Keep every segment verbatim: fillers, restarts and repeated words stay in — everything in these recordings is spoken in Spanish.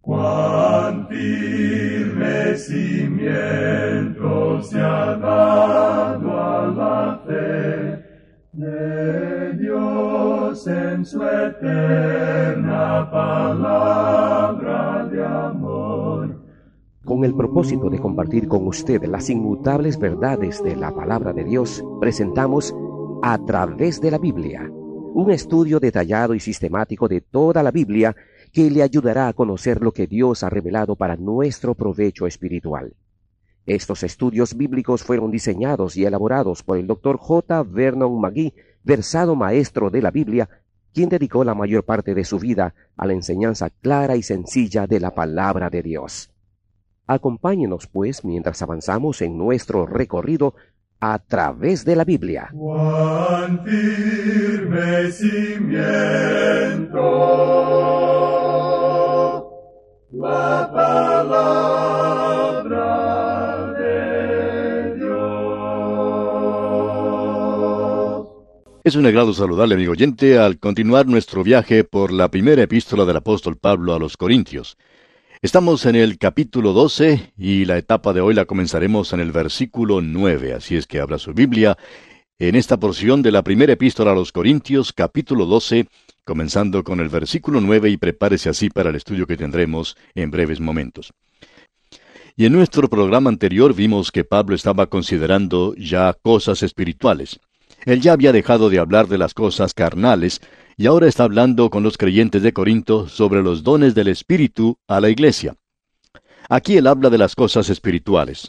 Cuán firme cimiento se ha dado a la fe de Dios en su eterna palabra de amor. Con el propósito de compartir con usted las inmutables verdades de la palabra de Dios, presentamos A Través de la Biblia, un estudio detallado y sistemático de toda la Biblia que le ayudará a conocer lo que Dios ha revelado para nuestro provecho espiritual. Estos estudios bíblicos fueron diseñados y elaborados por el doctor J. Vernon McGee, versado maestro de la Biblia, quien dedicó la mayor parte de su vida a la enseñanza clara y sencilla de la palabra de Dios. Acompáñenos, pues, mientras avanzamos en nuestro recorrido a través de la Biblia. Cuán firme cimiento la palabra de Dios. Es un agrado saludarle, amigo oyente, al continuar nuestro viaje por la primera epístola del apóstol Pablo a los Corintios. Estamos en el capítulo doce y la etapa de hoy la comenzaremos en el versículo nueve, así es que abra su Biblia en esta porción de la primera epístola a los Corintios, capítulo doce, comenzando con el versículo nueve, y prepárese así para el estudio que tendremos en breves momentos. Y en nuestro programa anterior vimos que Pablo estaba considerando ya cosas espirituales. Él ya había dejado de hablar de las cosas carnales, y ahora está hablando con los creyentes de Corinto sobre los dones del Espíritu a la iglesia. Aquí él habla de las cosas espirituales.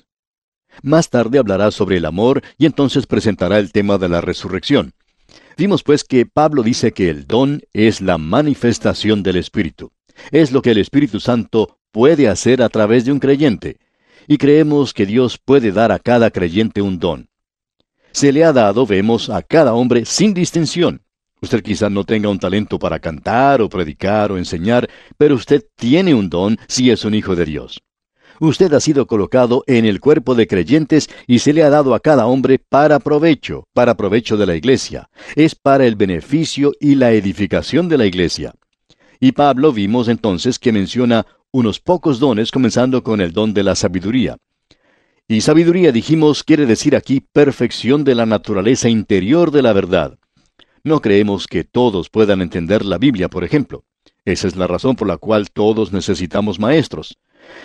Más tarde hablará sobre el amor y entonces presentará el tema de la resurrección. Vimos pues que Pablo dice que el don es la manifestación del Espíritu. Es lo que el Espíritu Santo puede hacer a través de un creyente. Y creemos que Dios puede dar a cada creyente un don. Se le ha dado, vemos, a cada hombre sin distinción. Usted quizá no tenga un talento para cantar o predicar o enseñar, pero usted tiene un don si es un hijo de Dios. Usted ha sido colocado en el cuerpo de creyentes y se le ha dado a cada hombre para provecho, para provecho de la iglesia. Es para el beneficio y la edificación de la iglesia. Y Pablo vimos entonces que menciona unos pocos dones, comenzando con el don de la sabiduría. Y sabiduría, dijimos, quiere decir aquí perfección de la naturaleza interior de la verdad. No creemos que todos puedan entender la Biblia, por ejemplo. Esa es la razón por la cual todos necesitamos maestros.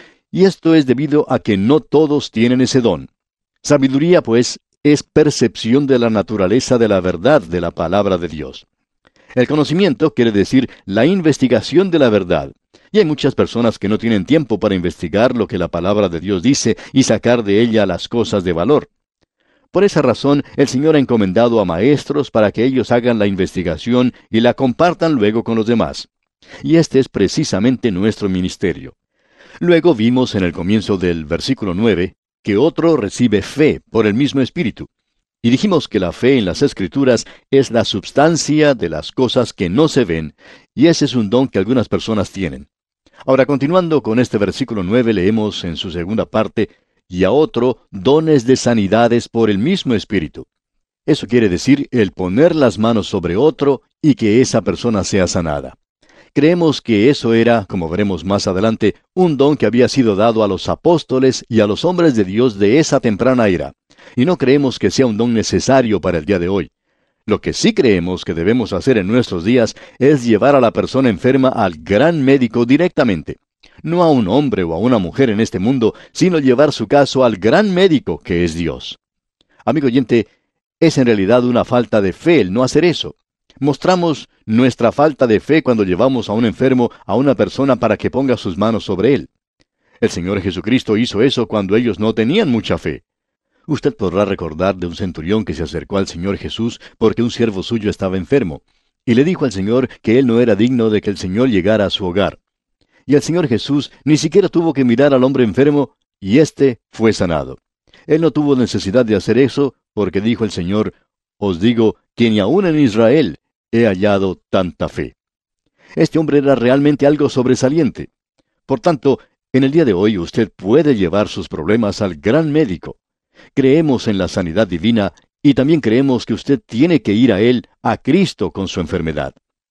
Y esto es debido a que no todos tienen ese don. Sabiduría, pues, es percepción de la naturaleza de la verdad de la palabra de Dios. El conocimiento quiere decir la investigación de la verdad. Y hay muchas personas que no tienen tiempo para investigar lo que la palabra de Dios dice y sacar de ella las cosas de valor. Por esa razón, el Señor ha encomendado a maestros para que ellos hagan la investigación y la compartan luego con los demás. Y este es precisamente nuestro ministerio. Luego vimos en el comienzo del versículo nueve que otro recibe fe por el mismo Espíritu. Y dijimos que la fe en las Escrituras es la substancia de las cosas que no se ven, y ese es un don que algunas personas tienen. Ahora, continuando con este versículo nueve, leemos en su segunda parte, y a otro dones de sanidades por el mismo Espíritu. Eso quiere decir el poner las manos sobre otro y que esa persona sea sanada. Creemos que eso era, como veremos más adelante, un don que había sido dado a los apóstoles y a los hombres de Dios de esa temprana era, y no creemos que sea un don necesario para el día de hoy. Lo que sí creemos que debemos hacer en nuestros días es llevar a la persona enferma al gran médico directamente. No a un hombre o a una mujer en este mundo, sino llevar su caso al gran médico que es Dios. Amigo oyente, es en realidad una falta de fe el no hacer eso. Mostramos nuestra falta de fe cuando llevamos a un enfermo a una persona para que ponga sus manos sobre él. El Señor Jesucristo hizo eso cuando ellos no tenían mucha fe. Usted podrá recordar de un centurión que se acercó al Señor Jesús porque un siervo suyo estaba enfermo, y le dijo al Señor que él no era digno de que el Señor llegara a su hogar. Y el Señor Jesús ni siquiera tuvo que mirar al hombre enfermo, y éste fue sanado. Él no tuvo necesidad de hacer eso, porque dijo el Señor, os digo que ni aun en Israel he hallado tanta fe. Este hombre era realmente algo sobresaliente. Por tanto, en el día de hoy usted puede llevar sus problemas al gran médico. Creemos en la sanidad divina y también creemos que usted tiene que ir a Él, a Cristo, con su enfermedad.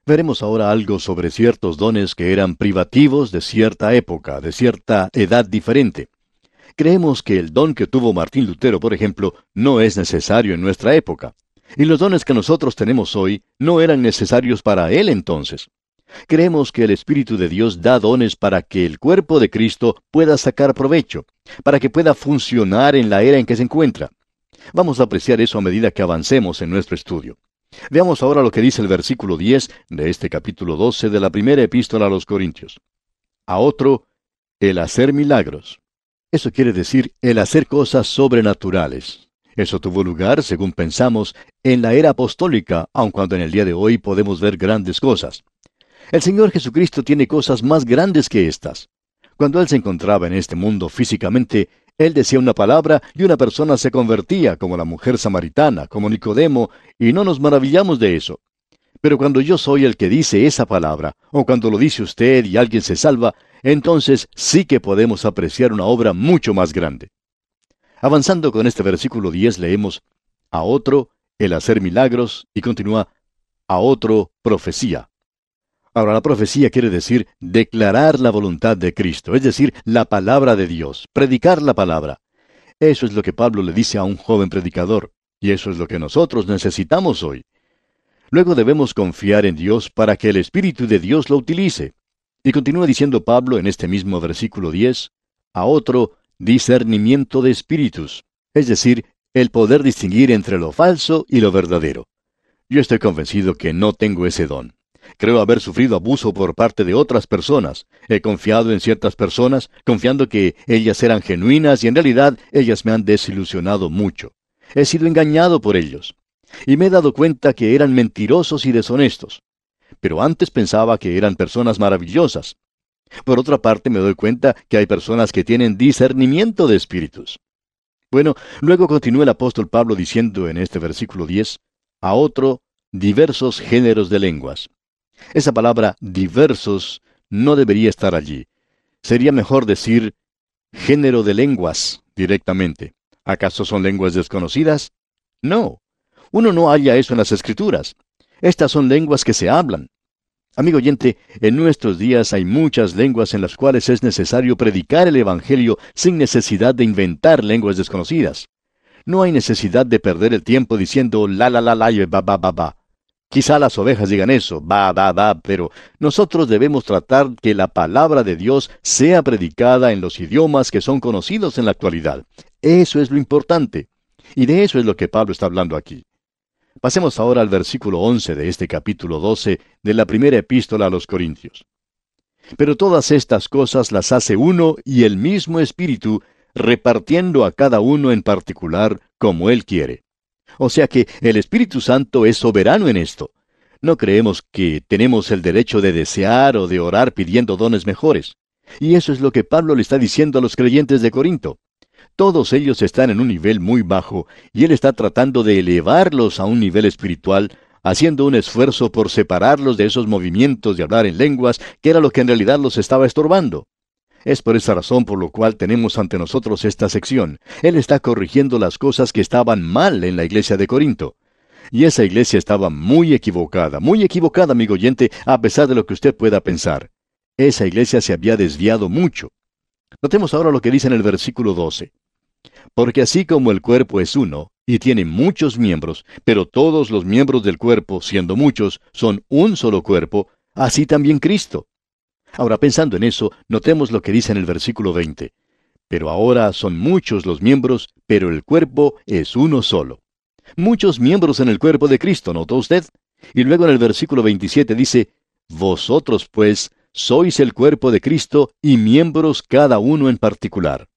Veremos ahora algo sobre ciertos dones que eran privativos de cierta época, de cierta edad diferente. Creemos que el don que tuvo Martín Lutero, por ejemplo, no es necesario en nuestra época. Y los dones que nosotros tenemos hoy no eran necesarios para él entonces. Creemos que el Espíritu de Dios da dones para que el cuerpo de Cristo pueda sacar provecho, para que pueda funcionar en la era en que se encuentra. Vamos a apreciar eso a medida que avancemos en nuestro estudio. Veamos ahora lo que dice el versículo diez de este capítulo doce de la primera epístola a los Corintios. A otro, el hacer milagros. Eso quiere decir el hacer cosas sobrenaturales. Eso tuvo lugar, según pensamos, en la era apostólica, aun cuando en el día de hoy podemos ver grandes cosas. El Señor Jesucristo tiene cosas más grandes que estas. Cuando Él se encontraba en este mundo físicamente, Él decía una palabra y una persona se convertía, como la mujer samaritana, como Nicodemo, y no nos maravillamos de eso. Pero cuando yo soy el que dice esa palabra, o cuando lo dice usted y alguien se salva, entonces sí que podemos apreciar una obra mucho más grande. Avanzando con este versículo diez leemos, a otro, el hacer milagros, y continúa, a otro, profecía. Ahora, la profecía quiere decir declarar la voluntad de Cristo, es decir, la palabra de Dios, predicar la palabra. Eso es lo que Pablo le dice a un joven predicador, y eso es lo que nosotros necesitamos hoy. Luego debemos confiar en Dios para que el Espíritu de Dios lo utilice. Y continúa diciendo Pablo en este mismo versículo diez, a otro, discernimiento de espíritus, es decir, el poder distinguir entre lo falso y lo verdadero. Yo estoy convencido que no tengo ese don. Creo haber sufrido abuso por parte de otras personas. He confiado en ciertas personas, confiando que ellas eran genuinas y en realidad ellas me han desilusionado mucho. He sido engañado por ellos. Y me he dado cuenta que eran mentirosos y deshonestos. Pero antes pensaba que eran personas maravillosas. Por otra parte, me doy cuenta que hay personas que tienen discernimiento de espíritus. Bueno, luego continúa el apóstol Pablo diciendo en este versículo diez, a otro, diversos géneros de lenguas. Esa palabra diversos no debería estar allí. Sería mejor decir género de lenguas directamente. ¿Acaso son lenguas desconocidas? No. Uno no halla eso en las Escrituras. Estas son lenguas que se hablan. Amigo oyente, en nuestros días hay muchas lenguas en las cuales es necesario predicar el Evangelio sin necesidad de inventar lenguas desconocidas. No hay necesidad de perder el tiempo diciendo la la la la y ba ba ba ba. Quizá las ovejas digan eso, ba ba ba, pero nosotros debemos tratar que la palabra de Dios sea predicada en los idiomas que son conocidos en la actualidad. Eso es lo importante. Y de eso es lo que Pablo está hablando aquí. Pasemos ahora al versículo once de este capítulo doce de la primera epístola a los Corintios. Pero todas estas cosas las hace uno y el mismo Espíritu, repartiendo a cada uno en particular como Él quiere. O sea que el Espíritu Santo es soberano en esto. No creemos que tenemos el derecho de desear o de orar pidiendo dones mejores. Y eso es lo que Pablo le está diciendo a los creyentes de Corinto. Todos ellos están en un nivel muy bajo, y él está tratando de elevarlos a un nivel espiritual, haciendo un esfuerzo por separarlos de esos movimientos de hablar en lenguas, que era lo que en realidad los estaba estorbando. Es por esa razón por lo cual tenemos ante nosotros esta sección. Él está corrigiendo las cosas que estaban mal en la iglesia de Corinto. Y esa iglesia estaba muy equivocada, muy equivocada, amigo oyente, a pesar de lo que usted pueda pensar. Esa iglesia se había desviado mucho. Notemos ahora lo que dice en el versículo doce. Porque así como el cuerpo es uno, y tiene muchos miembros, pero todos los miembros del cuerpo, siendo muchos, son un solo cuerpo, así también Cristo. Ahora, pensando en eso, notemos lo que dice en el versículo veinte. Pero ahora son muchos los miembros, pero el cuerpo es uno solo. Muchos miembros en el cuerpo de Cristo, ¿notó usted? Y luego en el versículo veintisiete dice, vosotros pues sois el cuerpo de Cristo y miembros cada uno en particular.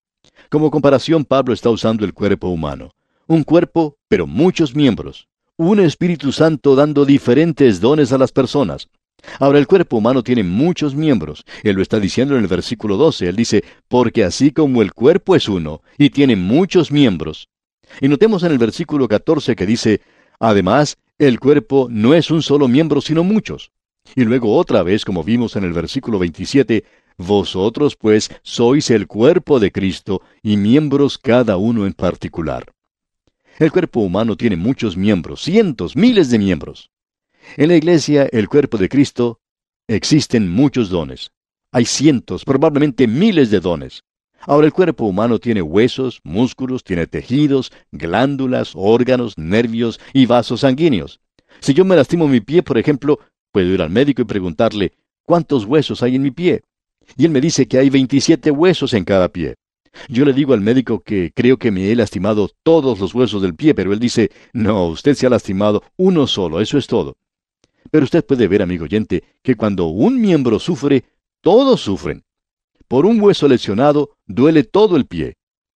Como comparación, Pablo está usando el cuerpo humano. Un cuerpo, pero muchos miembros. Un Espíritu Santo dando diferentes dones a las personas. Ahora, el cuerpo humano tiene muchos miembros. Él lo está diciendo en el versículo doce. Él dice, porque así como el cuerpo es uno, y tiene muchos miembros. Y notemos en el versículo catorce que dice, además, el cuerpo no es un solo miembro, sino muchos. Y luego otra vez, como vimos en el versículo veintisiete, vosotros pues sois el cuerpo de Cristo y miembros cada uno en particular. El cuerpo humano tiene muchos miembros, cientos, miles de miembros. En la iglesia, el cuerpo de Cristo, existen muchos dones. Hay cientos, probablemente miles de dones. Ahora, el cuerpo humano tiene huesos, músculos, tiene tejidos, glándulas, órganos, nervios y vasos sanguíneos. Si yo me lastimo mi pie, por ejemplo, puedo ir al médico y preguntarle, ¿cuántos huesos hay en mi pie? Y él me dice que hay veintisiete huesos en cada pie. Yo le digo al médico que creo que me he lastimado todos los huesos del pie, pero él dice, no, usted se ha lastimado uno solo, eso es todo. Pero usted puede ver, amigo oyente, que cuando un miembro sufre, todos sufren. Por un hueso lesionado, duele todo el pie.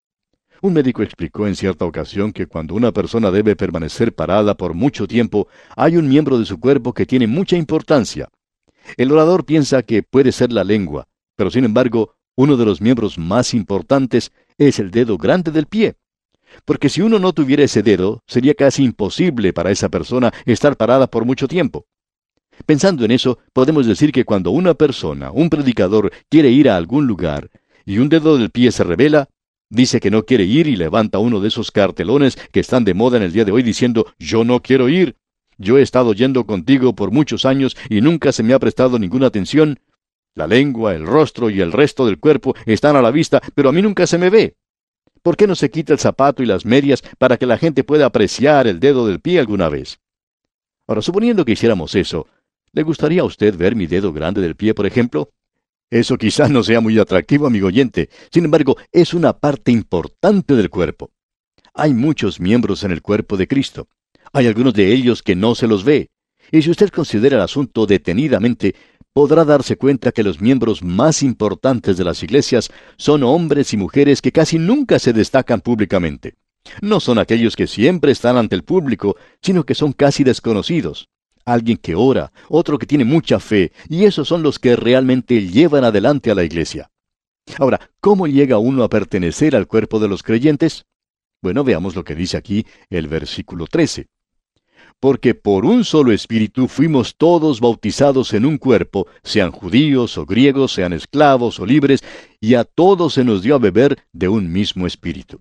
Un médico explicó en cierta ocasión que cuando una persona debe permanecer parada por mucho tiempo, hay un miembro de su cuerpo que tiene mucha importancia. El orador piensa que puede ser la lengua, pero sin embargo, uno de los miembros más importantes es el dedo grande del pie. Porque si uno no tuviera ese dedo, sería casi imposible para esa persona estar parada por mucho tiempo. Pensando en eso, podemos decir que cuando una persona, un predicador, quiere ir a algún lugar y un dedo del pie se revela, dice que no quiere ir y levanta uno de esos cartelones que están de moda en el día de hoy diciendo, yo no quiero ir. Yo he estado yendo contigo por muchos años y nunca se me ha prestado ninguna atención. La lengua, el rostro y el resto del cuerpo están a la vista, pero a mí nunca se me ve. ¿Por qué no se quita el zapato y las medias para que la gente pueda apreciar el dedo del pie alguna vez? Ahora, suponiendo que hiciéramos eso, ¿le gustaría a usted ver mi dedo grande del pie, por ejemplo? Eso quizás no sea muy atractivo, amigo oyente. Sin embargo, es una parte importante del cuerpo. Hay muchos miembros en el cuerpo de Cristo. Hay algunos de ellos que no se los ve. Y si usted considera el asunto detenidamente, podrá darse cuenta que los miembros más importantes de las iglesias son hombres y mujeres que casi nunca se destacan públicamente. No son aquellos que siempre están ante el público, sino que son casi desconocidos. Alguien que ora, otro que tiene mucha fe, y esos son los que realmente llevan adelante a la iglesia. Ahora, ¿cómo llega uno a pertenecer al cuerpo de los creyentes? Bueno, veamos lo que dice aquí el versículo trece. Porque por un solo espíritu fuimos todos bautizados en un cuerpo, sean judíos o griegos, sean esclavos o libres, y a todos se nos dio a beber de un mismo espíritu.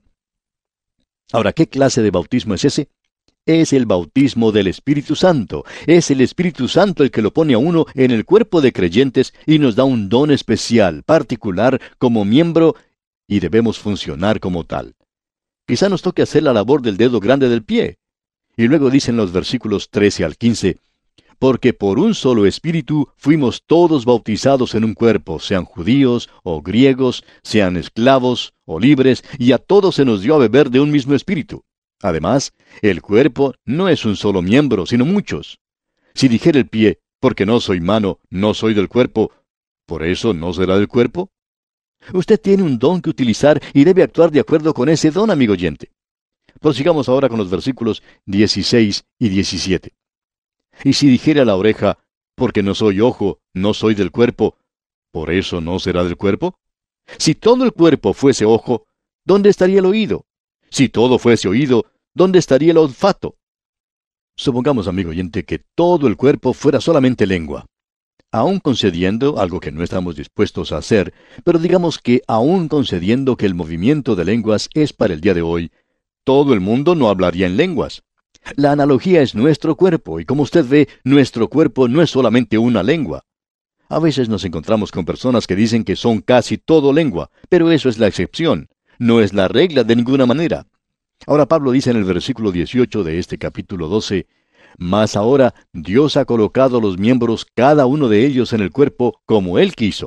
Ahora, ¿qué clase de bautismo es ese? Es el bautismo del Espíritu Santo. Es el Espíritu Santo el que lo pone a uno en el cuerpo de creyentes y nos da un don especial, particular, como miembro, y debemos funcionar como tal. Quizá nos toque hacer la labor del dedo grande del pie. Y luego dicen los versículos trece al quince, porque por un solo espíritu fuimos todos bautizados en un cuerpo, sean judíos o griegos, sean esclavos o libres, y a todos se nos dio a beber de un mismo espíritu. Además, el cuerpo no es un solo miembro, sino muchos. Si dijera el pie, porque no soy mano, no soy del cuerpo, ¿por eso no será del cuerpo? Usted tiene un don que utilizar y debe actuar de acuerdo con ese don, amigo oyente. Prosigamos ahora con los versículos dieciséis y diecisiete. Y si dijera la oreja, porque no soy ojo, no soy del cuerpo, ¿por eso no será del cuerpo? Si todo el cuerpo fuese ojo, ¿dónde estaría el oído? Si todo fuese oído, ¿dónde estaría el olfato? Supongamos, amigo oyente, que todo el cuerpo fuera solamente lengua. Aún concediendo, algo que no estamos dispuestos a hacer, pero digamos que aún concediendo que el movimiento de lenguas es para el día de hoy, todo el mundo no hablaría en lenguas. La analogía es nuestro cuerpo, y como usted ve, nuestro cuerpo no es solamente una lengua. A veces nos encontramos con personas que dicen que son casi todo lengua, pero eso es la excepción, no es la regla de ninguna manera. Ahora Pablo dice en el versículo dieciocho de este capítulo doce, «Mas ahora Dios ha colocado los miembros cada uno de ellos en el cuerpo como Él quiso».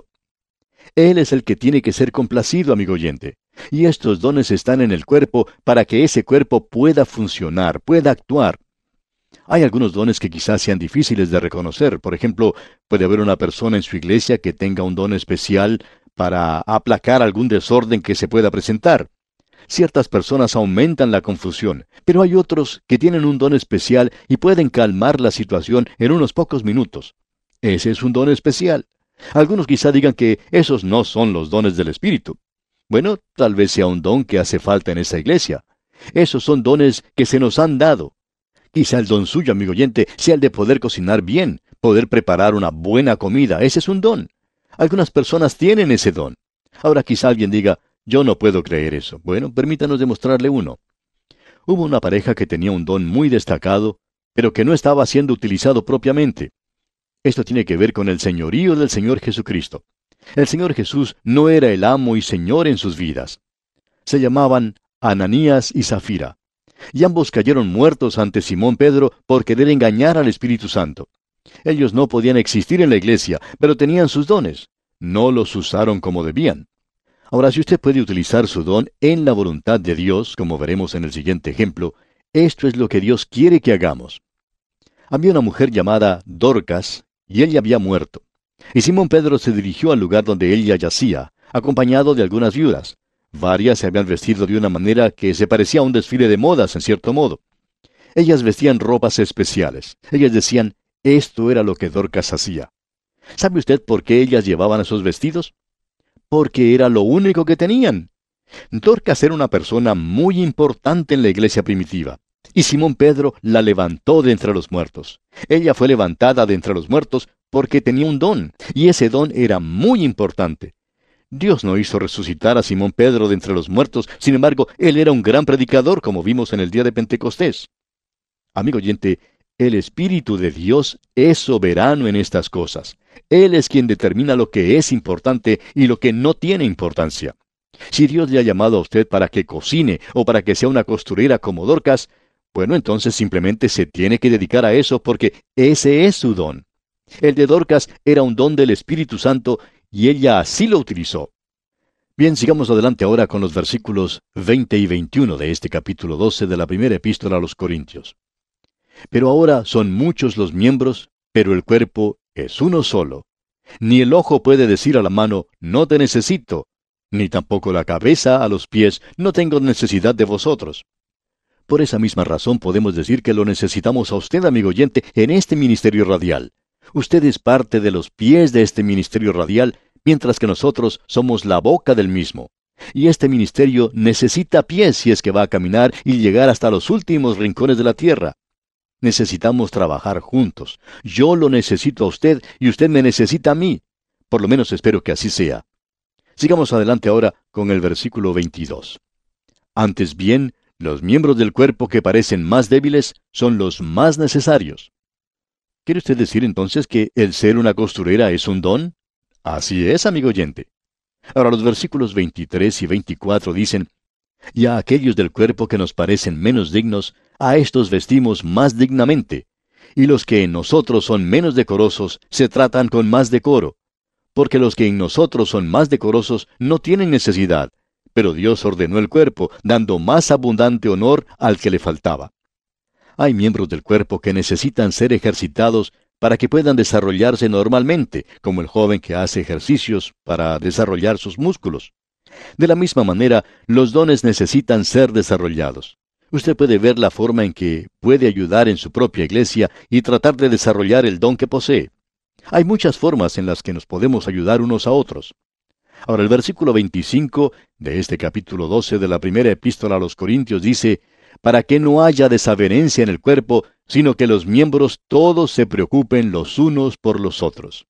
Él es el que tiene que ser complacido, amigo oyente. Y estos dones están en el cuerpo para que ese cuerpo pueda funcionar, pueda actuar. Hay algunos dones que quizás sean difíciles de reconocer. Por ejemplo, puede haber una persona en su iglesia que tenga un don especial para aplacar algún desorden que se pueda presentar. Ciertas personas aumentan la confusión, pero hay otros que tienen un don especial y pueden calmar la situación en unos pocos minutos. Ese es un don especial. Algunos quizá digan que esos no son los dones del Espíritu. Bueno, tal vez sea un don que hace falta en esa iglesia. Esos son dones que se nos han dado. Quizá el don suyo, amigo oyente, sea el de poder cocinar bien, poder preparar una buena comida. Ese es un don. Algunas personas tienen ese don. Ahora quizá alguien diga, yo no puedo creer eso. Bueno, permítanos demostrarle uno. Hubo una pareja que tenía un don muy destacado, pero que no estaba siendo utilizado propiamente. Esto tiene que ver con el señorío del Señor Jesucristo. El Señor Jesús no era el amo y señor en sus vidas. Se llamaban Ananías y Zafira, y ambos cayeron muertos ante Simón Pedro por querer engañar al Espíritu Santo. Ellos no podían existir en la iglesia, pero tenían sus dones. No los usaron como debían. Ahora, si usted puede utilizar su don en la voluntad de Dios, como veremos en el siguiente ejemplo, esto es lo que Dios quiere que hagamos. Había una mujer llamada Dorcas, y ella había muerto. Y Simón Pedro se dirigió al lugar donde ella yacía, acompañado de algunas viudas. Varias se habían vestido de una manera que se parecía a un desfile de modas, en cierto modo. Ellas vestían ropas especiales. Ellas decían, esto era lo que Dorcas hacía. ¿Sabe usted por qué ellas llevaban esos vestidos? Porque era lo único que tenían. Dorcas era una persona muy importante en la iglesia primitiva. Y Simón Pedro la levantó de entre los muertos. Ella fue levantada de entre los muertos porque tenía un don, y ese don era muy importante. Dios no hizo resucitar a Simón Pedro de entre los muertos, sin embargo, él era un gran predicador, como vimos en el día de Pentecostés. Amigo oyente, el Espíritu de Dios es soberano en estas cosas. Él es quien determina lo que es importante y lo que no tiene importancia. Si Dios le ha llamado a usted para que cocine o para que sea una costurera como Dorcas, bueno, entonces simplemente se tiene que dedicar a eso porque ese es su don. El de Dorcas era un don del Espíritu Santo y ella así lo utilizó. Bien, sigamos adelante ahora con los versículos veinte y veintiuno de este capítulo doce de la primera epístola a los Corintios. Pero ahora son muchos los miembros, pero el cuerpo es uno solo. Ni el ojo puede decir a la mano, no te necesito, ni tampoco la cabeza a los pies, no tengo necesidad de vosotros. Por esa misma razón podemos decir que lo necesitamos a usted, amigo oyente, en este ministerio radial. Usted es parte de los pies de este ministerio radial, mientras que nosotros somos la boca del mismo. Y este ministerio necesita pies si es que va a caminar y llegar hasta los últimos rincones de la tierra. Necesitamos trabajar juntos. Yo lo necesito a usted y usted me necesita a mí. Por lo menos espero que así sea. Sigamos adelante ahora con el versículo veintidós. Antes bien, los miembros del cuerpo que parecen más débiles son los más necesarios. ¿Quiere usted decir entonces que el ser una costurera es un don? Así es, amigo oyente. Ahora los versículos veintitrés y veinticuatro dicen, y a aquellos del cuerpo que nos parecen menos dignos, a estos vestimos más dignamente, y los que en nosotros son menos decorosos se tratan con más decoro, porque los que en nosotros son más decorosos no tienen necesidad, pero Dios ordenó el cuerpo, dando más abundante honor al que le faltaba. Hay miembros del cuerpo que necesitan ser ejercitados para que puedan desarrollarse normalmente, como el joven que hace ejercicios para desarrollar sus músculos. De la misma manera, los dones necesitan ser desarrollados. Usted puede ver la forma en que puede ayudar en su propia iglesia y tratar de desarrollar el don que posee. Hay muchas formas en las que nos podemos ayudar unos a otros. Ahora, el versículo veinticinco de este capítulo doce de la primera epístola a los Corintios dice, para que no haya desavenencia en el cuerpo, sino que los miembros todos se preocupen los unos por los otros.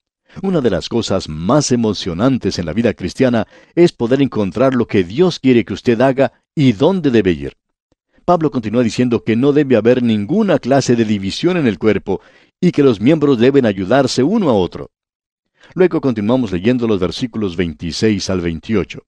Una de las cosas más emocionantes en la vida cristiana es poder encontrar lo que Dios quiere que usted haga y dónde debe ir. Pablo continúa diciendo que no debe haber ninguna clase de división en el cuerpo y que los miembros deben ayudarse uno a otro. Luego continuamos leyendo los versículos veintiséis al veintiocho.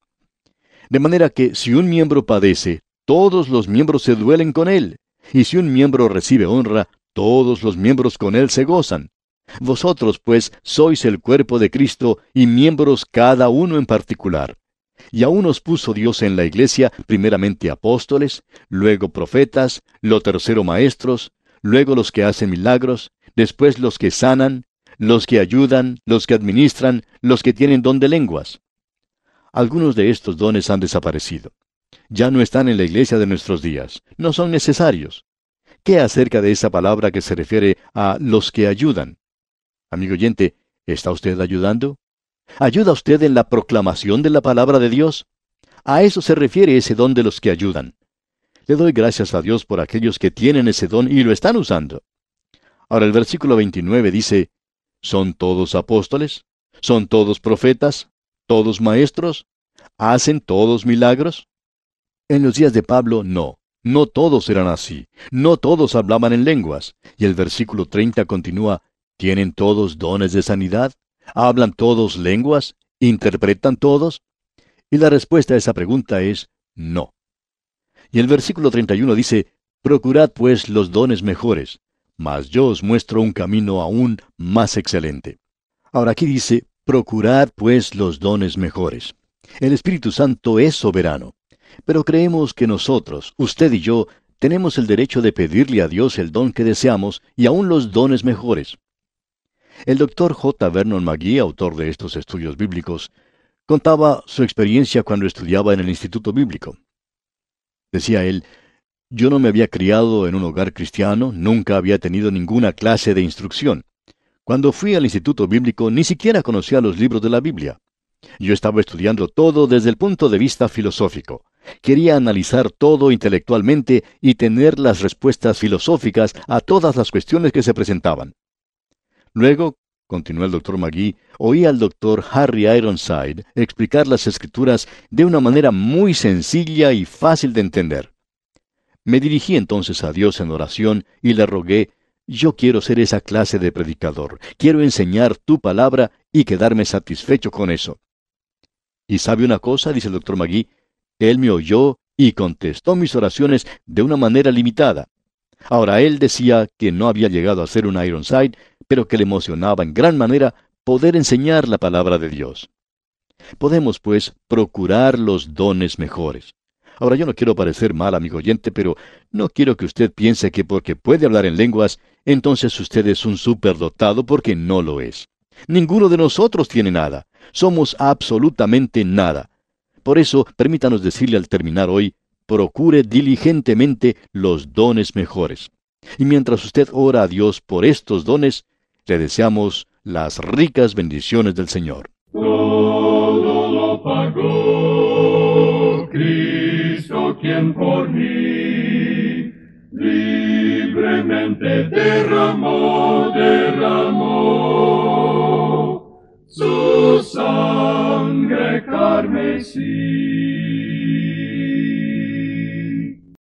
De manera que si un miembro padece, todos los miembros se duelen con él, y si un miembro recibe honra, todos los miembros con él se gozan. Vosotros, pues, sois el cuerpo de Cristo, y miembros cada uno en particular. Y aún os puso Dios en la iglesia, primeramente apóstoles, luego profetas, lo tercero maestros, luego los que hacen milagros, después los que sanan, los que ayudan, los que administran, los que tienen don de lenguas. Algunos de estos dones han desaparecido. Ya no están en la iglesia de nuestros días. No son necesarios. ¿Qué acerca de esa palabra que se refiere a los que ayudan? Amigo oyente, ¿está usted ayudando? ¿Ayuda usted en la proclamación de la palabra de Dios? A eso se refiere ese don de los que ayudan. Le doy gracias a Dios por aquellos que tienen ese don y lo están usando. Ahora el versículo veintinueve dice, ¿son todos apóstoles? ¿Son todos profetas? ¿Todos maestros? ¿Hacen todos milagros? En los días de Pablo, no. No todos eran así, no todos hablaban en lenguas. Y el versículo treinta continúa, ¿tienen todos dones de sanidad? ¿Hablan todos lenguas? ¿Interpretan todos? Y la respuesta a esa pregunta es no. Y el versículo treinta y uno dice, procurad pues los dones mejores, mas yo os muestro un camino aún más excelente. Ahora aquí dice, procurad pues los dones mejores. El Espíritu Santo es soberano, pero creemos que nosotros, usted y yo, tenemos el derecho de pedirle a Dios el don que deseamos y aún los dones mejores. El doctor J. Vernon McGee, autor de estos estudios bíblicos, contaba su experiencia cuando estudiaba en el Instituto Bíblico. Decía él, yo no me había criado en un hogar cristiano, nunca había tenido ninguna clase de instrucción. Cuando fui al Instituto Bíblico ni siquiera conocía los libros de la Biblia. Yo estaba estudiando todo desde el punto de vista filosófico. Quería analizar todo intelectualmente y tener las respuestas filosóficas a todas las cuestiones que se presentaban. Luego, continuó el doctor McGee, oí al doctor Harry Ironside explicar las Escrituras de una manera muy sencilla y fácil de entender. Me dirigí entonces a Dios en oración y le rogué, yo quiero ser esa clase de predicador, quiero enseñar tu palabra y quedarme satisfecho con eso. ¿Y sabe una cosa?, dice el doctor McGee, él me oyó y contestó mis oraciones de una manera limitada. Ahora, él decía que no había llegado a ser un Ironside, pero que le emocionaba en gran manera poder enseñar la palabra de Dios. Podemos, pues, procurar los dones mejores. Ahora, yo no quiero parecer mal, amigo oyente, pero no quiero que usted piense que porque puede hablar en lenguas, entonces usted es un superdotado, porque no lo es. Ninguno de nosotros tiene nada. Somos absolutamente nada. Por eso, permítanos decirle al terminar hoy, procure diligentemente los dones mejores. Y mientras usted ora a Dios por estos dones, le deseamos las ricas bendiciones del Señor. Todo lo pagó Cristo, quien por mí libremente derramó, derramó su sangre carmesí.